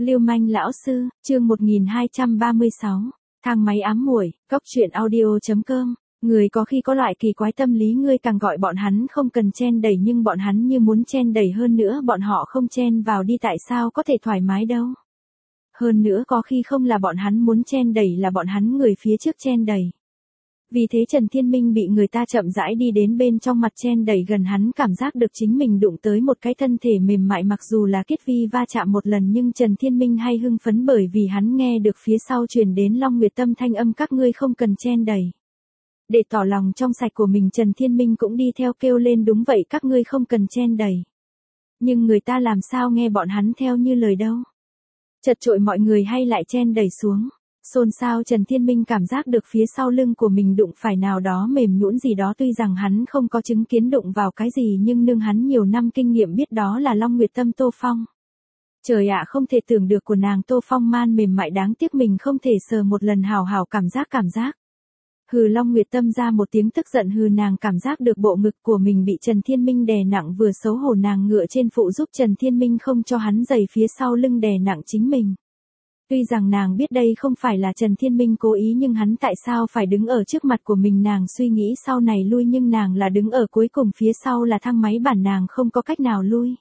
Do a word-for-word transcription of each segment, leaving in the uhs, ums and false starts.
Lưu manh lão sư, chương một nghìn hai trăm ba mươi sáu, thang máy ám muội, cốc truyện audio.com. Người có khi có loại kỳ quái tâm lý, ngươi càng gọi bọn hắn không cần chen đẩy nhưng bọn hắn như muốn chen đẩy, hơn nữa bọn họ không chen vào đi tại sao có thể thoải mái đâu. Hơn nữa có khi không là bọn hắn muốn chen đẩy, là bọn hắn người phía trước chen đẩy. Vì thế Trần Thiên Minh bị người ta chậm rãi đi đến bên trong mặt chen đẩy gần hắn, cảm giác được chính mình đụng tới một cái thân thể mềm mại, mặc dù là kết vi va chạm một lần nhưng Trần Thiên Minh hay hưng phấn bởi vì hắn nghe được phía sau truyền đến Long Nguyệt Tâm thanh âm các ngươi không cần chen đẩy. Để tỏ lòng trong sạch của mình, Trần Thiên Minh cũng đi theo kêu lên đúng vậy các ngươi không cần chen đẩy. Nhưng người ta làm sao nghe bọn hắn theo như lời đâu. Chật chội mọi người hay lại chen đẩy xuống. Xôn xao. Trần Thiên Minh cảm giác được phía sau lưng của mình đụng phải nào đó mềm nhũn gì đó, tuy rằng hắn không có chứng kiến đụng vào cái gì nhưng nương hắn nhiều năm kinh nghiệm biết đó là Long Nguyệt Tâm Tô Phong. Trời ạ, không thể tưởng được của nàng Tô Phong man mềm mại, đáng tiếc mình không thể sờ một lần hào hào cảm giác cảm giác. Hừ, Long Nguyệt Tâm ra một tiếng tức giận hừ, nàng cảm giác được bộ ngực của mình bị Trần Thiên Minh đè nặng, vừa xấu hổ nàng ngựa trên phụ giúp Trần Thiên Minh không cho hắn giày phía sau lưng đè nặng chính mình. Tuy rằng nàng biết đây không phải là Trần Thiên Minh cố ý nhưng hắn tại sao phải đứng ở trước mặt của mình, nàng suy nghĩ sau này lui nhưng nàng là đứng ở cuối cùng, phía sau là thang máy, bản nàng không có cách nào lui.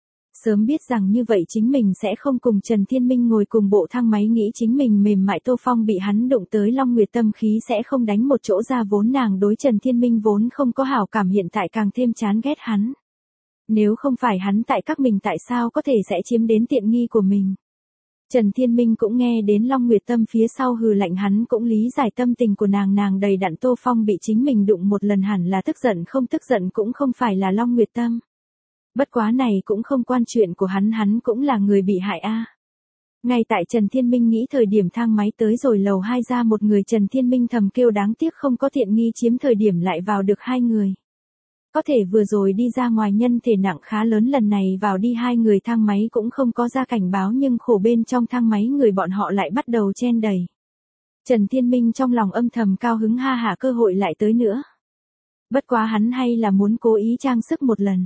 Sớm biết rằng như vậy chính mình sẽ không cùng Trần Thiên Minh ngồi cùng bộ thang máy, nghĩ chính mình mềm mại Tô Phong bị hắn đụng tới Long Nguyệt Tâm khí sẽ không đánh một chỗ ra, vốn nàng đối Trần Thiên Minh vốn không có hảo cảm, hiện tại càng thêm chán ghét hắn. Nếu không phải hắn tại các mình tại sao có thể sẽ chiếm đến tiện nghi của mình. Trần Thiên Minh cũng nghe đến Long Nguyệt Tâm phía sau hừ lạnh, hắn cũng lý giải tâm tình của nàng, nàng đầy đặn Tô Phong bị chính mình đụng một lần hẳn là tức giận, không tức giận cũng không phải là Long Nguyệt Tâm. Bất quá này cũng không quan chuyện của hắn, hắn cũng là người bị hại a. À. Ngay tại Trần Thiên Minh nghĩ thời điểm thang máy tới rồi lầu hai ra một người, Trần Thiên Minh thầm kêu đáng tiếc không có tiện nghi chiếm, thời điểm lại vào được hai người. Có thể vừa rồi đi ra ngoài nhân thể nặng khá lớn, lần này vào đi hai người, thang máy cũng không có ra cảnh báo nhưng khổ bên trong thang máy người bọn họ lại bắt đầu chen đầy. Trần Thiên Minh trong lòng âm thầm cao hứng, ha hả cơ hội lại tới nữa. Bất quá hắn hay là muốn cố ý trang sức một lần.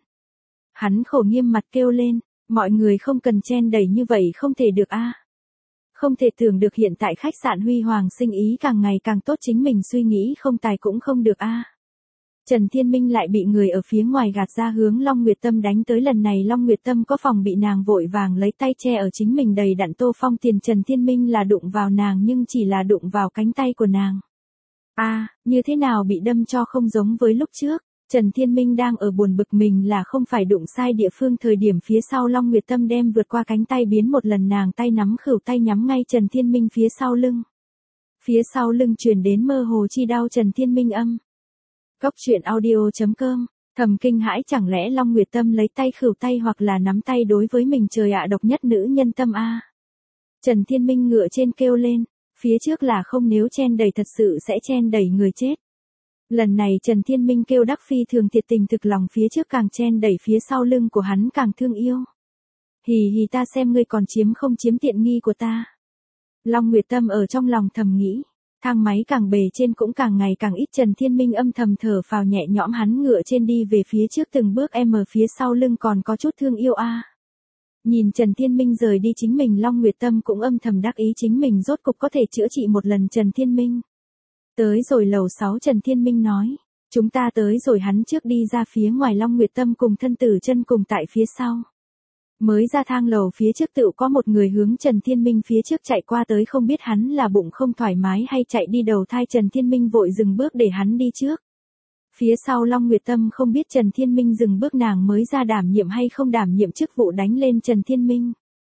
Hắn khổ nghiêm mặt kêu lên, mọi người không cần chen đầy như vậy, không thể được a. À. Không thể tưởng được hiện tại khách sạn Huy Hoàng sinh ý càng ngày càng tốt, chính mình suy nghĩ không tài cũng không được a. À. Trần Thiên Minh lại bị người ở phía ngoài gạt ra, hướng Long Nguyệt Tâm đánh tới, lần này Long Nguyệt Tâm có phòng bị, nàng vội vàng lấy tay che ở chính mình đầy đặn Tô Phong tiền, Trần Thiên Minh là đụng vào nàng nhưng chỉ là đụng vào cánh tay của nàng. A, à, như thế nào bị đâm cho không giống với lúc trước. Trần Thiên Minh đang ở buồn bực mình là không phải đụng sai địa phương, thời điểm phía sau Long Nguyệt Tâm đem vượt qua cánh tay biến một lần, nàng tay nắm khửu tay nhắm ngay Trần Thiên Minh phía sau lưng. Phía sau lưng truyền đến mơ hồ chi đau, Trần Thiên Minh âm. Cốc truyện audio.com, thầm kinh hãi, chẳng lẽ Long Nguyệt Tâm lấy tay khửu tay hoặc là nắm tay đối với mình, trời ạ, độc nhất nữ nhân tâm a. Trần Thiên Minh ngựa trên kêu lên, phía trước là không, nếu chen đầy thật sự sẽ chen đẩy người chết. Lần này Trần Thiên Minh kêu đắc phi thường thiệt tình thực lòng, phía trước càng chen đẩy phía sau lưng của hắn càng thương yêu. Hì hì, ta xem ngươi còn chiếm không chiếm tiện nghi của ta. Long Nguyệt Tâm ở trong lòng thầm nghĩ. Thang máy càng bề trên cũng càng ngày càng ít, Trần Thiên Minh âm thầm thở phào nhẹ nhõm, hắn ngựa trên đi về phía trước từng bước, em ở phía sau lưng còn có chút thương yêu a. À. Nhìn Trần Thiên Minh rời đi chính mình, Long Nguyệt Tâm cũng âm thầm đắc ý chính mình rốt cục có thể chữa trị một lần Trần Thiên Minh. Tới rồi lầu sáu, Trần Thiên Minh nói, chúng ta tới rồi, hắn trước đi ra phía ngoài, Long Nguyệt Tâm cùng thân tử chân cùng tại phía sau. Mới ra thang lầu phía trước tự có một người hướng Trần Thiên Minh phía trước chạy qua tới, không biết hắn là bụng không thoải mái hay chạy đi đầu thai, Trần Thiên Minh vội dừng bước để hắn đi trước. Phía sau Long Nguyệt Tâm không biết Trần Thiên Minh dừng bước, nàng mới ra đảm nhiệm hay không đảm nhiệm chức vụ đánh lên Trần Thiên Minh.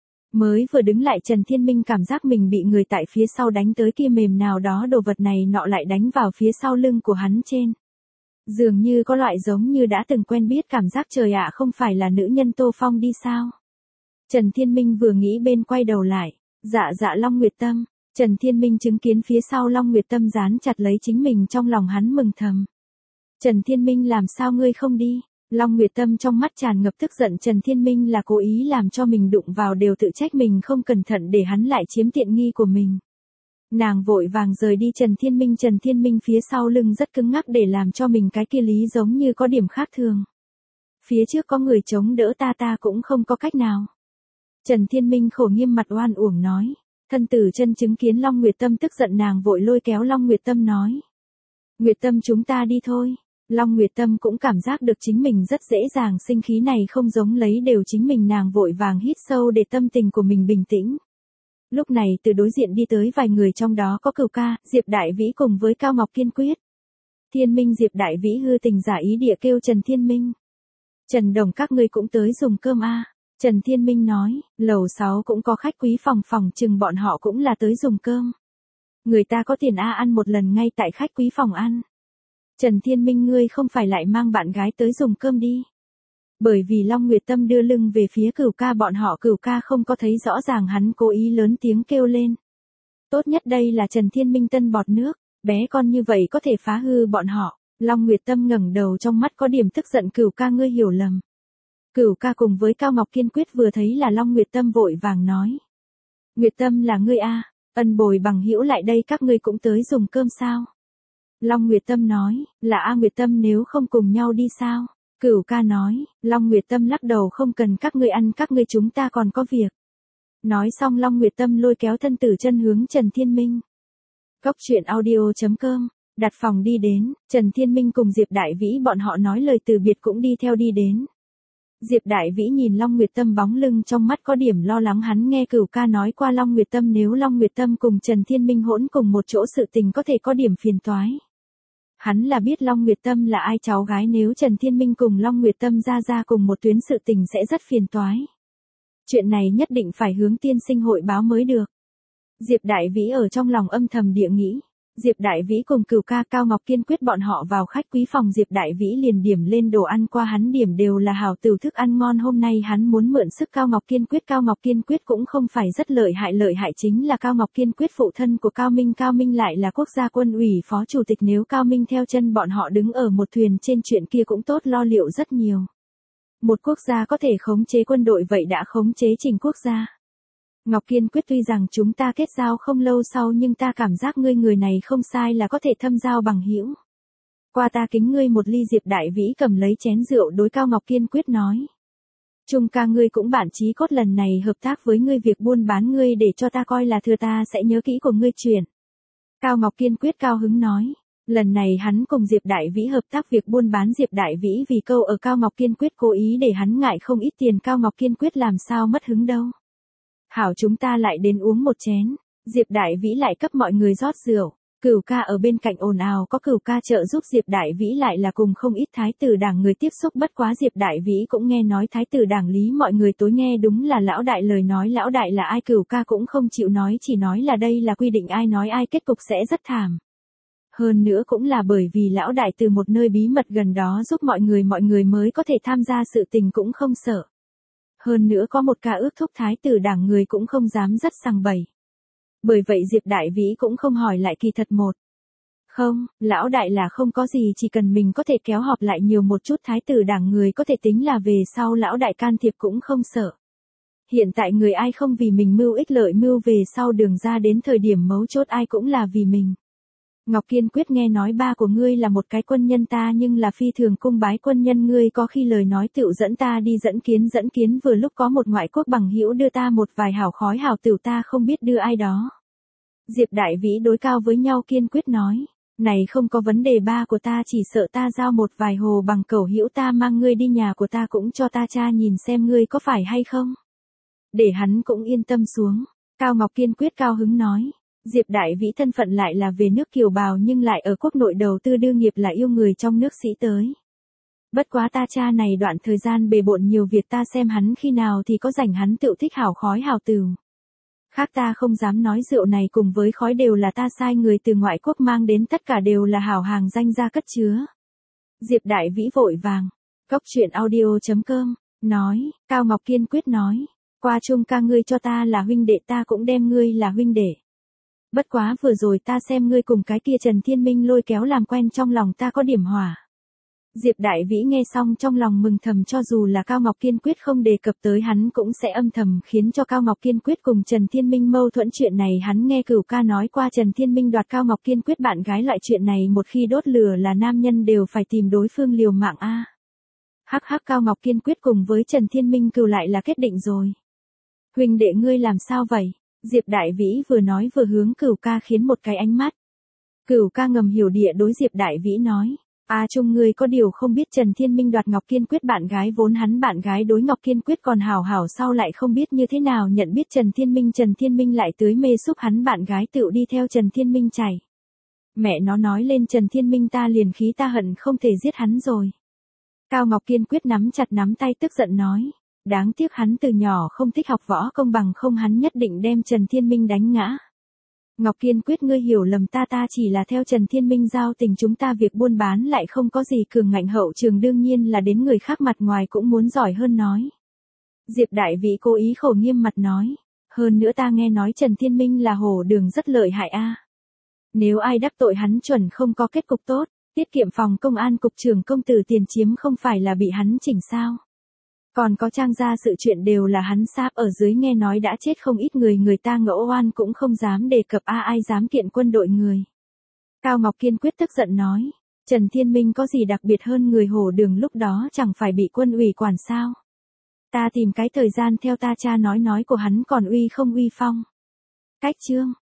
Mới vừa đứng lại Trần Thiên Minh cảm giác mình bị người tại phía sau đánh tới, kia mềm nào đó đồ vật này nọ lại đánh vào phía sau lưng của hắn trên. Dường như có loại giống như đã từng quen biết cảm giác, trời ạ, không phải là nữ nhân Tô Phong đi sao? Trần Thiên Minh vừa nghĩ bên quay đầu lại, dạ dạ Long Nguyệt Tâm. Trần Thiên Minh chứng kiến phía sau Long Nguyệt Tâm dán chặt lấy chính mình, trong lòng hắn mừng thầm. Trần Thiên Minh, làm sao ngươi không đi? Long Nguyệt Tâm trong mắt tràn ngập tức giận, Trần Thiên Minh là cố ý làm cho mình đụng vào, đều tự trách mình không cẩn thận để hắn lại chiếm tiện nghi của mình. Nàng vội vàng rời đi Trần Thiên Minh, Trần Thiên Minh phía sau lưng rất cứng ngắc để làm cho mình cái kia lý giống như có điểm khác thường. Phía trước có người chống đỡ ta ta cũng không có cách nào. Trần Thiên Minh khổ nghiêm mặt oan uổng nói. Thân tử chân chứng kiến Long Nguyệt Tâm tức giận, nàng vội lôi kéo Long Nguyệt Tâm nói. Nguyệt Tâm chúng ta đi thôi. Long Nguyệt Tâm cũng cảm giác được chính mình rất dễ dàng sinh khí, này không giống lấy đều chính mình, nàng vội vàng hít sâu để tâm tình của mình bình tĩnh. Lúc này từ đối diện đi tới vài người, trong đó có Cửu Ca, Diệp Đại Vĩ cùng với Cao Ngọc Kiên Quyết. Thiên Minh Diệp Đại Vĩ hư tình giả ý địa kêu Trần Thiên Minh. Trần Đồng các ngươi cũng tới dùng cơm a à. Trần Thiên Minh nói, lầu sáu cũng có khách quý, phòng phòng chừng bọn họ cũng là tới dùng cơm. Người ta có tiền a, ăn một lần ngay tại khách quý phòng ăn. Trần Thiên Minh, ngươi không phải lại mang bạn gái tới dùng cơm đi. Bởi vì Long Nguyệt Tâm đưa lưng về phía Cửu Ca bọn họ, Cửu Ca không có thấy rõ ràng, hắn cố ý lớn tiếng kêu lên. Tốt nhất đây là Trần Thiên Minh tân bọt nước, bé con như vậy có thể phá hư bọn họ. Long Nguyệt Tâm ngẩng đầu, trong mắt có điểm tức giận, Cửu Ca ngươi hiểu lầm. Cửu Ca cùng với Cao Ngọc Kiên Quyết vừa thấy là Long Nguyệt Tâm vội vàng nói. Nguyệt Tâm là ngươi a, ân bồi bằng hữu lại đây, các ngươi cũng tới dùng cơm sao? Long Nguyệt Tâm nói, là A Nguyệt Tâm, nếu không cùng nhau đi sao? Cửu Ca nói, Long Nguyệt Tâm lắc đầu, không cần các ngươi ăn, các ngươi chúng ta còn có việc. Nói xong Long Nguyệt Tâm lôi kéo thân tử chân hướng Trần Thiên Minh. Cốc truyện audio chấm com, đặt phòng đi đến, Trần Thiên Minh cùng Diệp Đại Vĩ bọn họ nói lời từ biệt cũng đi theo đi đến. Diệp Đại Vĩ nhìn Long Nguyệt Tâm bóng lưng, trong mắt có điểm lo lắng, hắn nghe Cửu Ca nói qua Long Nguyệt Tâm nếu Long Nguyệt Tâm cùng Trần Thiên Minh hỗn cùng một chỗ, sự tình có thể có điểm phiền toái. Hắn là biết Long Nguyệt Tâm là ai cháu gái, nếu Trần Thiên Minh cùng Long Nguyệt Tâm ra ra cùng một tuyến, sự tình sẽ rất phiền toái. Chuyện này nhất định phải hướng tiên sinh hội báo mới được. Diệp Đại Vĩ ở trong lòng âm thầm địa nghĩ. Diệp Đại Vĩ cùng Cửu Ca, Cao Ngọc Kiên Quyết bọn họ vào khách quý phòng, Diệp Đại Vĩ liền điểm lên đồ ăn qua, hắn điểm đều là hảo tửu thức ăn ngon, hôm nay hắn muốn mượn sức Cao Ngọc Kiên Quyết. Cao Ngọc Kiên Quyết cũng không phải rất lợi hại, lợi hại chính là Cao Ngọc Kiên Quyết phụ thân của Cao Minh, Cao Minh lại là quốc gia quân ủy phó chủ tịch, nếu Cao Minh theo chân bọn họ đứng ở một thuyền trên, chuyện kia cũng tốt lo liệu rất nhiều. Một quốc gia có thể khống chế quân đội, vậy đã khống chế trình quốc gia. Ngọc Kiên Quyết, tuy rằng chúng ta kết giao không lâu sau, nhưng ta cảm giác ngươi người này không sai, là có thể thâm giao bằng hữu. Qua ta kính ngươi một ly. Diệp Đại Vĩ cầm lấy chén rượu đối Cao Ngọc Kiên Quyết nói. Trung ca, ngươi cũng bản chí cốt, lần này hợp tác với ngươi việc buôn bán ngươi để cho ta coi là thừa, ta sẽ nhớ kỹ của ngươi chuyện. Cao Ngọc Kiên Quyết cao hứng nói. Lần này hắn cùng Diệp Đại Vĩ hợp tác việc buôn bán, Diệp Đại Vĩ vì câu ở Cao Ngọc Kiên Quyết cố ý để hắn ngại không ít tiền, Cao Ngọc Kiên Quyết làm sao mất hứng đâu. Hảo, chúng ta lại đến uống một chén. Diệp Đại Vĩ lại cấp mọi người rót rượu. Cửu Ca ở bên cạnh ồn ào, có Cửu Ca trợ giúp, Diệp Đại Vĩ lại là cùng không ít thái tử đảng người tiếp xúc, bất quá Diệp Đại Vĩ cũng nghe nói thái tử đảng lý mọi người tối nghe đúng là lão đại lời nói, lão đại là ai Cửu Ca cũng không chịu nói, chỉ nói là đây là quy định, ai nói ai kết cục sẽ rất thảm. Hơn nữa cũng là bởi vì lão đại từ một nơi bí mật gần đó giúp mọi người, mọi người mới có thể tham gia sự tình cũng không sợ. Hơn nữa có một ca ước thúc, thái tử đảng người cũng không dám rất sằng bậy. Bởi vậy Diệp Đại Vĩ cũng không hỏi lại, kỳ thật một. Không, lão đại là không có gì, chỉ cần mình có thể kéo họp lại nhiều một chút thái tử đảng người, có thể tính là về sau lão đại can thiệp cũng không sợ. Hiện tại người ai không vì mình mưu ích lợi, mưu về sau đường ra, đến thời điểm mấu chốt ai cũng là vì mình. Ngọc Kiên Quyết, nghe nói ba của ngươi là một cái quân nhân, ta nhưng là phi thường cung bái quân nhân, ngươi có khi lời nói tựu dẫn ta đi dẫn kiến, dẫn kiến vừa lúc có một ngoại quốc bằng hữu đưa ta một vài hảo khói hảo tựu, ta không biết đưa ai đó. Diệp Đại Vĩ đối Cao với nhau Kiên Quyết nói, này không có vấn đề, ba của ta chỉ sợ ta giao một vài hồ bằng cẩu hữu, ta mang ngươi đi nhà của ta cũng cho ta cha nhìn xem ngươi có phải hay không. Để hắn cũng yên tâm xuống. Cao Ngọc Kiên Quyết cao hứng nói. Diệp Đại Vĩ thân phận lại là về nước kiều bào, nhưng lại ở quốc nội đầu tư đương nghiệp, là yêu người trong nước sĩ tới. Bất quá ta cha này đoạn thời gian bề bộn nhiều việc, ta xem hắn khi nào thì có rảnh hắn tự thích hảo khói hảo tửu. Khác ta không dám nói, rượu này cùng với khói đều là ta sai người từ ngoại quốc mang đến, tất cả đều là hảo hàng danh gia cất chứa. Diệp Đại Vĩ vội vàng. Cốc truyện audio chấm com nói. Cao Ngọc Kiên Quyết nói. Qua Trung ca, ngươi cho ta là huynh đệ, ta cũng đem ngươi là huynh đệ. Bất quá vừa rồi ta xem ngươi cùng cái kia Trần Thiên Minh lôi kéo làm quen, trong lòng ta có điểm hỏa. Diệp Đại Vĩ nghe xong trong lòng mừng thầm, cho dù là Cao Ngọc Kiên Quyết không đề cập tới, hắn cũng sẽ âm thầm khiến cho Cao Ngọc Kiên Quyết cùng Trần Thiên Minh mâu thuẫn. Chuyện này hắn nghe Cửu Ca nói qua, Trần Thiên Minh đoạt Cao Ngọc Kiên Quyết bạn gái, loại chuyện này một khi đốt lửa là nam nhân đều phải tìm đối phương liều mạng a. Hắc hắc, Cao Ngọc Kiên Quyết cùng với Trần Thiên Minh cừu lại là kết định rồi. Huynh đệ ngươi làm sao vậy? Diệp Đại Vĩ vừa nói vừa hướng Cửu ca khiến một cái ánh mắt. Cửu ca ngầm hiểu địa đối Diệp Đại Vĩ nói. A Trung ngươi có điều không biết Trần Thiên Minh đoạt Ngọc Kiên Quyết bạn gái vốn hắn bạn gái đối Ngọc Kiên Quyết còn hảo hảo sau lại không biết như thế nào nhận biết Trần Thiên Minh Trần Thiên Minh lại tưới mê giúp hắn bạn gái tự đi theo Trần Thiên Minh chảy. Mẹ nó nói lên Trần Thiên Minh ta liền khí ta hận không thể giết hắn rồi. Cao Ngọc Kiên Quyết nắm chặt nắm tay tức giận nói. Đáng tiếc hắn từ nhỏ không thích học võ công bằng không hắn nhất định đem Trần Thiên Minh đánh ngã. Ngọc Kiên Quyết ngươi hiểu lầm ta ta chỉ là theo Trần Thiên Minh giao tình chúng ta việc buôn bán lại không có gì cường ngạnh hậu trường đương nhiên là đến người khác mặt ngoài cũng muốn giỏi hơn nói. Diệp Đại Vĩ cố ý khổ nghiêm mặt nói. Hơn nữa ta nghe nói Trần Thiên Minh là hổ đường rất lợi hại a. Nếu ai đắc tội hắn chuẩn không có kết cục tốt, tiết kiệm phòng công an cục trưởng công tử tiền chiếm không phải là bị hắn chỉnh sao. Còn có trang gia sự chuyện đều là hắn sáp ở dưới nghe nói đã chết không ít người người ta ngẫu oan cũng không dám đề cập a ai dám kiện quân đội người. Cao Ngọc Kiên Quyết tức giận nói, Trần Thiên Minh có gì đặc biệt hơn người hổ đường lúc đó chẳng phải bị quân ủy quản sao. Ta tìm cái thời gian theo ta cha nói nói của hắn còn uy không uy phong. Cách chương.